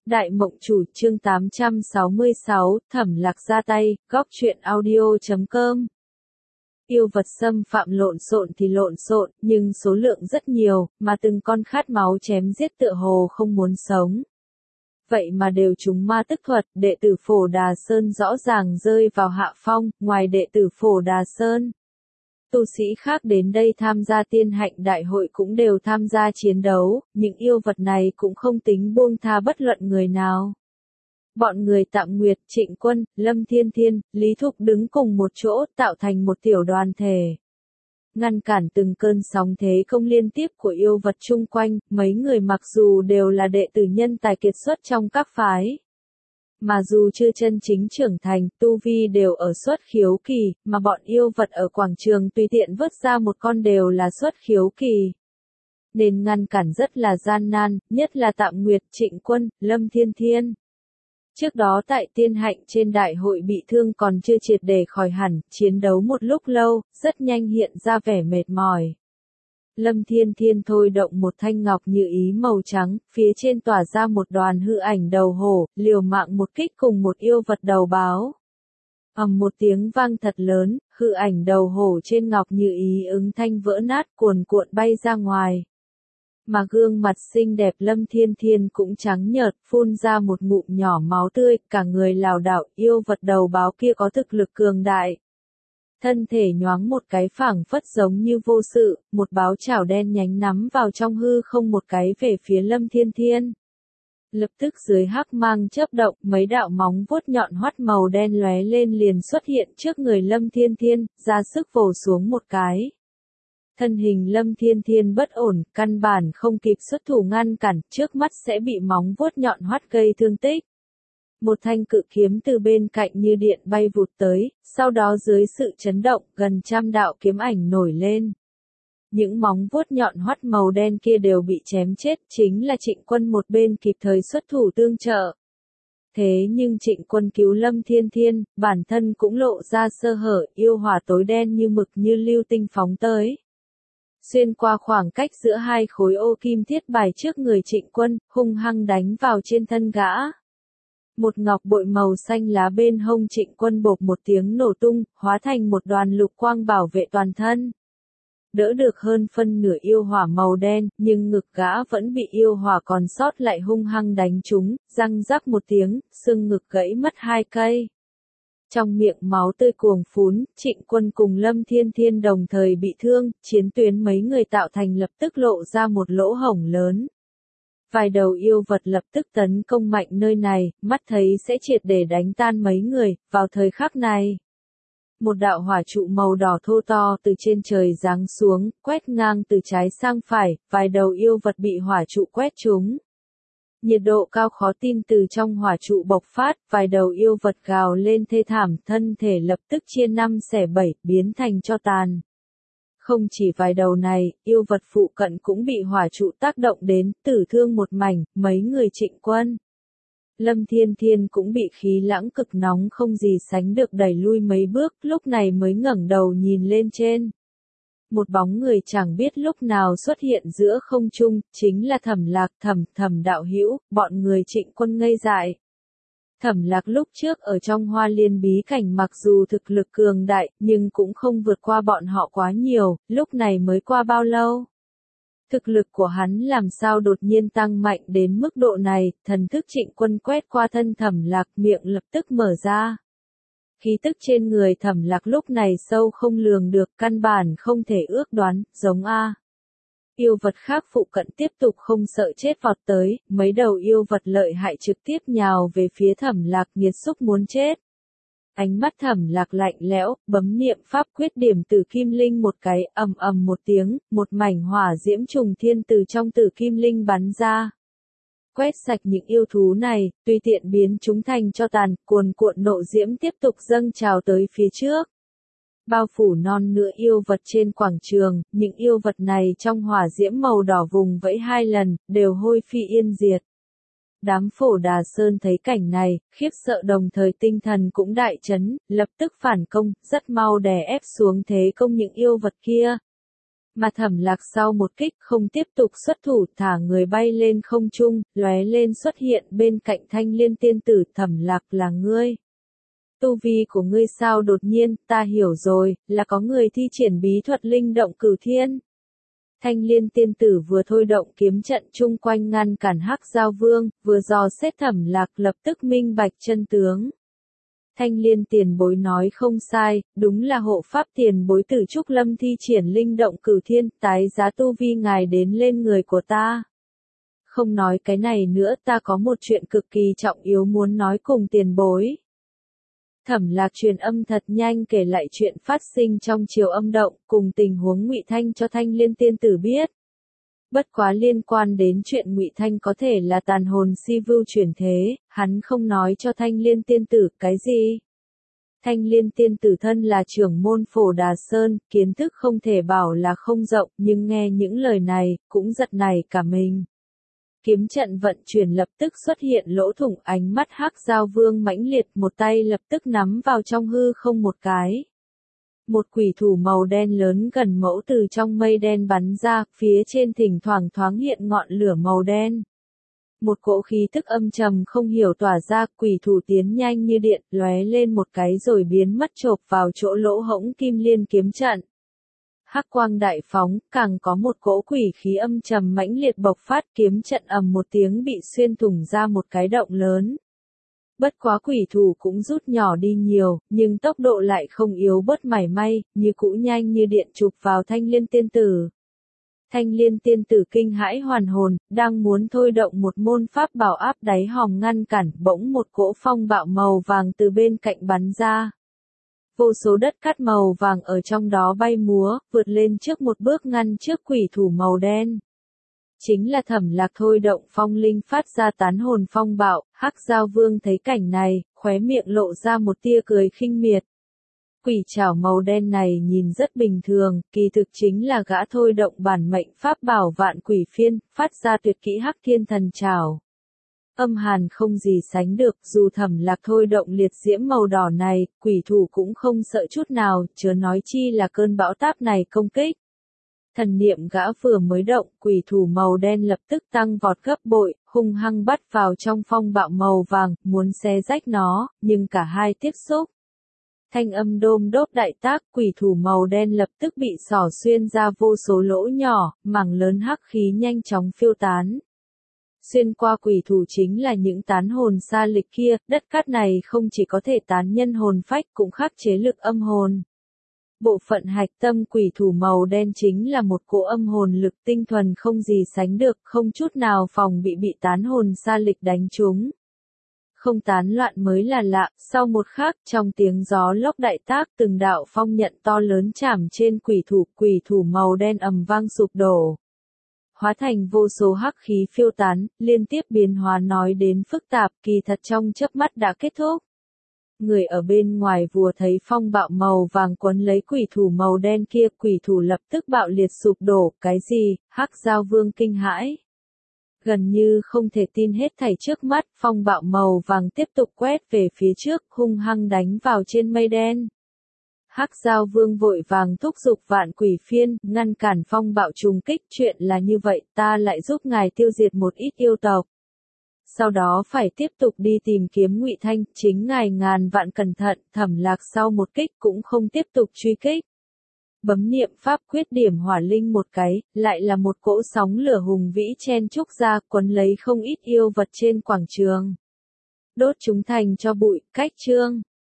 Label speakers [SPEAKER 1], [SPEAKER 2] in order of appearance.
[SPEAKER 1] Đại Mộng Chủ chương 866, Thẩm Lạc ra tay, góc truyện audio.com. Yêu vật xâm phạm lộn xộn thì lộn xộn, nhưng số lượng rất nhiều, mà từng con khát máu chém giết tựa hồ không muốn sống. Vậy mà đều trúng ma tức thuật, đệ tử Phổ Đà Sơn rõ ràng rơi vào hạ phong, ngoài đệ tử Phổ Đà Sơn. Tu sĩ khác đến đây tham gia tiên hạnh đại hội cũng đều tham gia chiến đấu, những yêu vật này cũng không tính buông tha bất luận người nào. Bọn người Tạm Nguyệt, Trịnh Quân, Lâm Thiên Thiên, Lý Thục đứng cùng một chỗ tạo thành một tiểu đoàn thể. Ngăn cản từng cơn sóng thế công liên tiếp của yêu vật chung quanh, mấy người mặc dù đều là đệ tử nhân tài kiệt xuất trong các phái. Mà dù chưa chân chính trưởng thành, tu vi đều ở xuất khiếu kỳ, mà bọn yêu vật ở quảng trường tùy tiện vớt ra một con đều là xuất khiếu kỳ. Nên ngăn cản rất là gian nan, nhất là Tạm Nguyệt, Trịnh Quân, Lâm Thiên Thiên. Trước đó tại tiên hạnh trên đại hội bị thương còn chưa triệt để khỏi hẳn, chiến đấu một lúc lâu, rất nhanh hiện ra vẻ mệt mỏi. Lâm Thiên Thiên thôi động một thanh ngọc như ý màu trắng, phía trên tỏa ra một đoàn hư ảnh đầu hổ, liều mạng một kích cùng một yêu vật đầu báo. Ầm một tiếng vang thật lớn, hư ảnh đầu hổ trên ngọc như ý ứng thanh vỡ nát cuồn cuộn bay ra ngoài. Mà gương mặt xinh đẹp Lâm Thiên Thiên cũng trắng nhợt, phun ra một ngụm nhỏ máu tươi, cả người lảo đảo, yêu vật đầu báo kia có thực lực cường đại. Thân thể nhoáng một cái phảng phất giống như vô sự, một báo chảo đen nhánh nắm vào trong hư không một cái về phía Lâm Thiên Thiên. Lập tức dưới hắc mang chớp động, mấy đạo móng vuốt nhọn hoắt màu đen lóe lên liền xuất hiện trước người Lâm Thiên Thiên, ra sức vồ xuống một cái. Thân hình Lâm Thiên Thiên bất ổn, căn bản không kịp xuất thủ ngăn cản, trước mắt sẽ bị móng vuốt nhọn hoắt gây thương tích. Một thanh cự kiếm từ bên cạnh như điện bay vụt tới, sau đó dưới sự chấn động, gần trăm đạo kiếm ảnh nổi lên. Những móng vuốt nhọn hoắt màu đen kia đều bị chém chết, chính là Trịnh Quân một bên kịp thời xuất thủ tương trợ. Thế nhưng Trịnh Quân cứu Lâm Thiên Thiên, bản thân cũng lộ ra sơ hở, yêu hỏa tối đen như mực như lưu tinh phóng tới. Xuyên qua khoảng cách giữa hai khối ô kim thiết bài trước người Trịnh Quân, hung hăng đánh vào trên thân gã. Một ngọc bội màu xanh lá bên hông Trịnh Quân bộp một tiếng nổ tung, hóa thành một đoàn lục quang bảo vệ toàn thân. Đỡ được hơn phân nửa yêu hỏa màu đen, nhưng ngực gã vẫn bị yêu hỏa còn sót lại hung hăng đánh trúng, răng rắc một tiếng, xương ngực gãy mất 2 cây. Trong miệng máu tươi cuồng phún, Trịnh Quân cùng Lâm Thiên Thiên đồng thời bị thương, chiến tuyến mấy người tạo thành lập tức lộ ra một lỗ hổng lớn. Vài đầu yêu vật lập tức tấn công mạnh nơi này, mắt thấy sẽ triệt để đánh tan mấy người, vào thời khắc này. Một đạo hỏa trụ màu đỏ thô to từ trên trời giáng xuống, quét ngang từ trái sang phải, vài đầu yêu vật bị hỏa trụ quét trúng. Nhiệt độ cao khó tin từ trong hỏa trụ bộc phát, vài đầu yêu vật gào lên thê thảm, thân thể lập tức chia 5 xẻ 7, biến thành tro tàn. Không chỉ vài đầu này, yêu vật phụ cận cũng bị hỏa trụ tác động đến, tử thương một mảnh, mấy người Trịnh Quân. Lâm Thiên Thiên cũng bị khí lãng cực nóng không gì sánh được đẩy lui mấy bước, lúc này mới ngẩng đầu nhìn lên trên. Một bóng người chẳng biết lúc nào xuất hiện giữa không trung, chính là Thẩm Lạc, Thẩm đạo hữu, bọn người Trịnh Quân ngây dại. Thẩm Lạc lúc trước ở trong Hoa Liên bí cảnh mặc dù thực lực cường đại, nhưng cũng không vượt qua bọn họ quá nhiều, lúc này mới qua bao lâu. Thực lực của hắn làm sao đột nhiên tăng mạnh đến mức độ này, thần thức Trịnh Quân quét qua thân Thẩm Lạc, miệng lập tức mở ra. Khí tức trên người Thẩm Lạc lúc này sâu không lường được, căn bản không thể ước đoán, giống A. Yêu vật khác phụ cận tiếp tục không sợ chết vọt tới, mấy đầu yêu vật lợi hại trực tiếp nhào về phía Thẩm Lạc, nghiệt xúc muốn chết. Ánh mắt Thẩm Lạc lạnh lẽo, bấm niệm pháp quyết điểm tử kim linh một cái, ầm ầm một tiếng, một mảnh hỏa diễm trùng thiên từ trong tử kim linh bắn ra. Quét sạch những yêu thú này, tùy tiện biến chúng thành tro tàn, cuồn cuộn nộ diễm tiếp tục dâng trào tới phía trước. Bao phủ non nữa yêu vật trên quảng trường, những yêu vật này trong hỏa diễm màu đỏ vùng vẫy 2 lần, đều hôi phi yên diệt. Đám Phổ Đà Sơn thấy cảnh này, khiếp sợ đồng thời tinh thần cũng đại chấn, lập tức phản công, rất mau đè ép xuống thế công những yêu vật kia. Mà Thẩm Lạc sau một kích không tiếp tục xuất thủ, thả người bay lên không trung, lóe lên xuất hiện bên cạnh Thanh Liên tiên tử. Thẩm Lạc, là ngươi? Tu vi của ngươi sao đột nhiên? Ta hiểu rồi, là có người thi triển bí thuật linh động cửu thiên. Thanh Liên tiên tử vừa thôi động kiếm trận chung quanh ngăn cản Hắc Giao Vương, vừa dò xét Thẩm Lạc, lập tức minh bạch chân tướng. Thanh Liên tiền bối nói không sai, đúng là hộ pháp tiền bối Tử Trúc Lâm thi triển linh động cửu thiên, tái giá tu vi ngài đến lên người của ta. Không nói cái này nữa, ta có một chuyện cực kỳ trọng yếu muốn nói cùng tiền bối. Thẩm Lạc truyền âm thật nhanh kể lại chuyện phát sinh trong chiều âm động, cùng tình huống Ngụy Thanh cho Thanh Liên tiên tử biết. Bất quá liên quan đến chuyện Ngụy Thanh có thể là tàn hồn si vưu chuyển thế, hắn không nói cho Thanh Liên tiên tử cái gì. Thanh Liên tiên tử thân là trưởng môn Phổ Đà Sơn, kiến thức không thể bảo là không rộng, nhưng nghe những lời này, cũng giật nảy cả mình. Kiếm trận vận chuyển lập tức xuất hiện lỗ thủng, ánh mắt Hắc Giao Vương mãnh liệt, một tay lập tức nắm vào trong hư không một cái. Một quỷ thủ màu đen lớn gần mẫu từ trong mây đen bắn ra, phía trên thỉnh thoảng thoáng hiện ngọn lửa màu đen. Một cỗ khí tức âm trầm không hiểu tỏa ra, quỷ thủ tiến nhanh như điện, lóe lên một cái rồi biến mất chộp vào chỗ lỗ hổng Kim Liên kiếm trận. Hắc quang đại phóng, càng có một cỗ quỷ khí âm trầm mãnh liệt bộc phát, kiếm trận ầm một tiếng bị xuyên thủng ra một cái động lớn. Bất quá quỷ thủ cũng rút nhỏ đi nhiều, nhưng tốc độ lại không yếu bớt mảy may, như cũ nhanh như điện chụp vào Thanh Liên tiên tử. Thanh Liên tiên tử kinh hãi hoàn hồn, đang muốn thôi động một môn pháp bảo áp đáy hòm ngăn cản, bỗng một cỗ phong bạo màu vàng từ bên cạnh bắn ra. Vô số đất cát màu vàng ở trong đó bay múa, vượt lên trước một bước ngăn trước quỷ thủ màu đen. Chính là Thẩm Lạc thôi động phong linh phát ra tán hồn phong bạo. Hắc Giao Vương thấy cảnh này, khóe miệng lộ ra một tia cười khinh miệt. Quỷ trảo màu đen này nhìn rất bình thường, kỳ thực chính là gã thôi động bản mệnh pháp bảo Vạn Quỷ Phiên, phát ra tuyệt kỹ Hắc Thiên Thần Trảo. Âm hàn không gì sánh được, dù Thẩm Lạc thôi động liệt diễm màu đỏ này, quỷ thủ cũng không sợ chút nào, chớ nói chi là cơn bão táp này công kích. Thần niệm gã vừa mới động, quỷ thủ màu đen lập tức tăng vọt gấp bội, hung hăng bắt vào trong phong bạo màu vàng, muốn xé rách nó, nhưng cả hai tiếp xúc. Thanh âm đôm đốp đại tác, quỷ thủ màu đen lập tức bị xỏ xuyên ra vô số lỗ nhỏ, mảng lớn hắc khí nhanh chóng phiêu tán. Xuyên qua quỷ thủ chính là những tán hồn xa lịch kia, đất cát này không chỉ có thể tán nhân hồn phách cũng khắc chế lực âm hồn. Bộ phận hạch tâm quỷ thủ màu đen chính là một cỗ âm hồn lực tinh thuần không gì sánh được, không chút nào phòng bị tán hồn xa lịch đánh trúng. Không tán loạn mới là lạ, sau một khắc trong tiếng gió lốc đại tác từng đạo phong nhận to lớn chạm trên quỷ thủ màu đen ầm vang sụp đổ. Hóa thành vô số hắc khí phiêu tán, liên tiếp biến hóa nói đến phức tạp, kỳ thật trong chớp mắt đã kết thúc. Người ở bên ngoài vừa thấy phong bạo màu vàng quấn lấy quỷ thủ màu đen kia, quỷ thủ lập tức bạo liệt sụp đổ, cái gì? Hắc Giao Vương kinh hãi. Gần như không thể tin hết thảy trước mắt, phong bạo màu vàng tiếp tục quét về phía trước, hung hăng đánh vào trên mây đen. Hắc Giao Vương vội vàng thúc giục Vạn Quỷ Phiên, ngăn cản phong bạo trùng kích, chuyện là như vậy, ta lại giúp ngài tiêu diệt một ít yêu tộc. Sau đó phải tiếp tục đi tìm kiếm Ngụy Thanh, chính ngài ngàn vạn cẩn thận. Thẩm Lạc sau một kích cũng không tiếp tục truy kích. Bấm niệm pháp quyết điểm hỏa linh một cái, lại là một cỗ sóng lửa hùng vĩ chen chúc ra, quấn lấy không ít yêu vật trên quảng trường. Đốt chúng thành cho bụi, cách chương.